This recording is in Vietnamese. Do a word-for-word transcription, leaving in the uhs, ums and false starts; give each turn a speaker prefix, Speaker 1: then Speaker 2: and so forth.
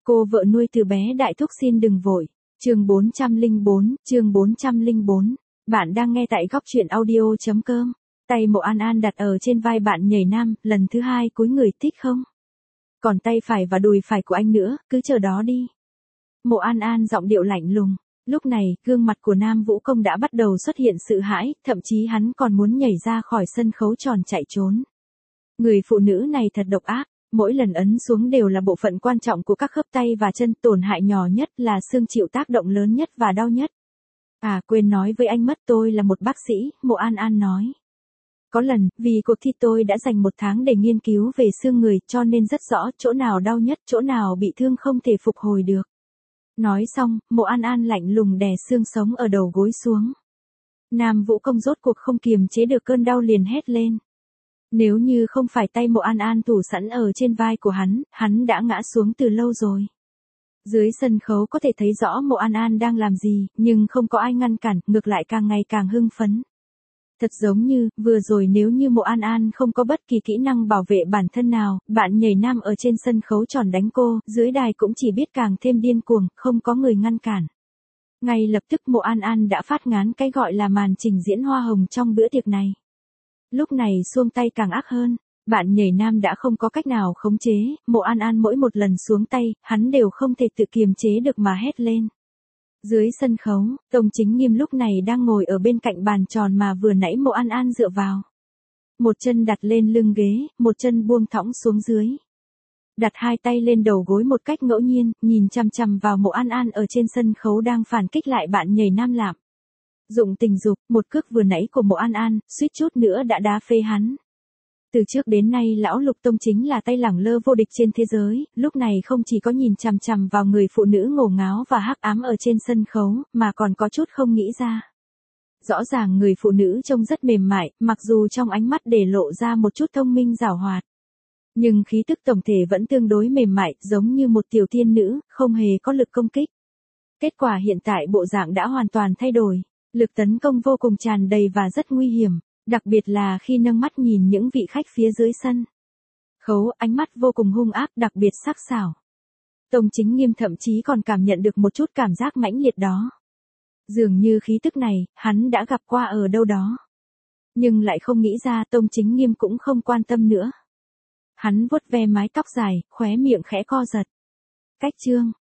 Speaker 1: Cô vợ nuôi từ bé đại thúc xin đừng vội. Chương bốn trăm lẻ bốn, chương bốn trăm lẻ bốn. Bạn đang nghe tại góc truyện audio chấm com. Tay Mộ An An đặt ở trên vai bạn nhảy nam, lần thứ hai cúi người thích không? Còn tay phải và đùi phải của anh nữa, cứ chờ đó đi. Mộ An An giọng điệu lạnh lùng. Lúc này, gương mặt của Nam Vũ Công đã bắt đầu xuất hiện sự hãi, thậm chí hắn còn muốn nhảy ra khỏi sân khấu tròn chạy trốn. Người phụ nữ này thật độc ác, mỗi lần ấn xuống đều là bộ phận quan trọng của các khớp tay và chân, tổn hại nhỏ nhất là xương chịu tác động lớn nhất và đau nhất. À quên nói với anh mất, tôi là một bác sĩ, Mộ An An nói. Có lần, vì cuộc thi tôi đã dành một tháng để nghiên cứu về xương người, cho nên rất rõ chỗ nào đau nhất, chỗ nào bị thương không thể phục hồi được. Nói xong, Mộ An An lạnh lùng đè xương sống ở đầu gối xuống. Nam Vũ Công rốt cuộc không kiềm chế được cơn đau liền hét lên. Nếu như không phải tay Mộ An An thủ sẵn ở trên vai của hắn, hắn đã ngã xuống từ lâu rồi. Dưới sân khấu có thể thấy rõ Mộ An An đang làm gì, nhưng không có ai ngăn cản, ngược lại càng ngày càng hưng phấn. Thật giống như, vừa rồi nếu như Mộ An An không có bất kỳ kỹ năng bảo vệ bản thân nào, bạn nhảy nam ở trên sân khấu tròn đánh cô, dưới đài cũng chỉ biết càng thêm điên cuồng, không có người ngăn cản. Ngay lập tức Mộ An An đã phát ngán cái gọi là màn trình diễn hoa hồng trong bữa tiệc này. Lúc này xuông tay càng ác hơn, bạn nhảy nam đã không có cách nào khống chế, Mộ An An mỗi một lần xuống tay, hắn đều không thể tự kiềm chế được mà hét lên. Dưới sân khấu, Tông Chính Nghiêm lúc này đang ngồi ở bên cạnh bàn tròn mà vừa nãy Mộ An An dựa vào. Một chân đặt lên lưng ghế, một chân buông thõng xuống dưới. Đặt hai tay lên đầu gối một cách ngẫu nhiên, nhìn chằm chằm vào Mộ An An ở trên sân khấu đang phản kích lại bạn nhảy nam lạm. Dụng tình dục, một cước vừa nãy của Mộ An An, suýt chút nữa đã đá phê hắn. Từ trước đến nay lão Lục Tông chính là tay lẳng lơ vô địch trên thế giới, lúc này không chỉ có nhìn chằm chằm vào người phụ nữ ngổ ngáo và hắc ám ở trên sân khấu, mà còn có chút không nghĩ ra. Rõ ràng người phụ nữ trông rất mềm mại, mặc dù trong ánh mắt để lộ ra một chút thông minh giảo hoạt. Nhưng khí tức tổng thể vẫn tương đối mềm mại, giống như một tiểu tiên nữ, không hề có lực công kích. Kết quả hiện tại bộ dạng đã hoàn toàn thay đổi. Lực tấn công vô cùng tràn đầy và rất nguy hiểm, đặc biệt là khi nâng mắt nhìn những vị khách phía dưới sân khấu, ánh mắt vô cùng hung ác, đặc biệt sắc sảo. Tông Chính Nghiêm thậm chí còn cảm nhận được một chút cảm giác mãnh liệt đó. Dường như khí tức này, hắn đã gặp qua ở đâu đó. Nhưng lại không nghĩ ra Tông Chính Nghiêm cũng không quan tâm nữa. Hắn vuốt ve mái tóc dài, khóe miệng khẽ co giật. Cách chương,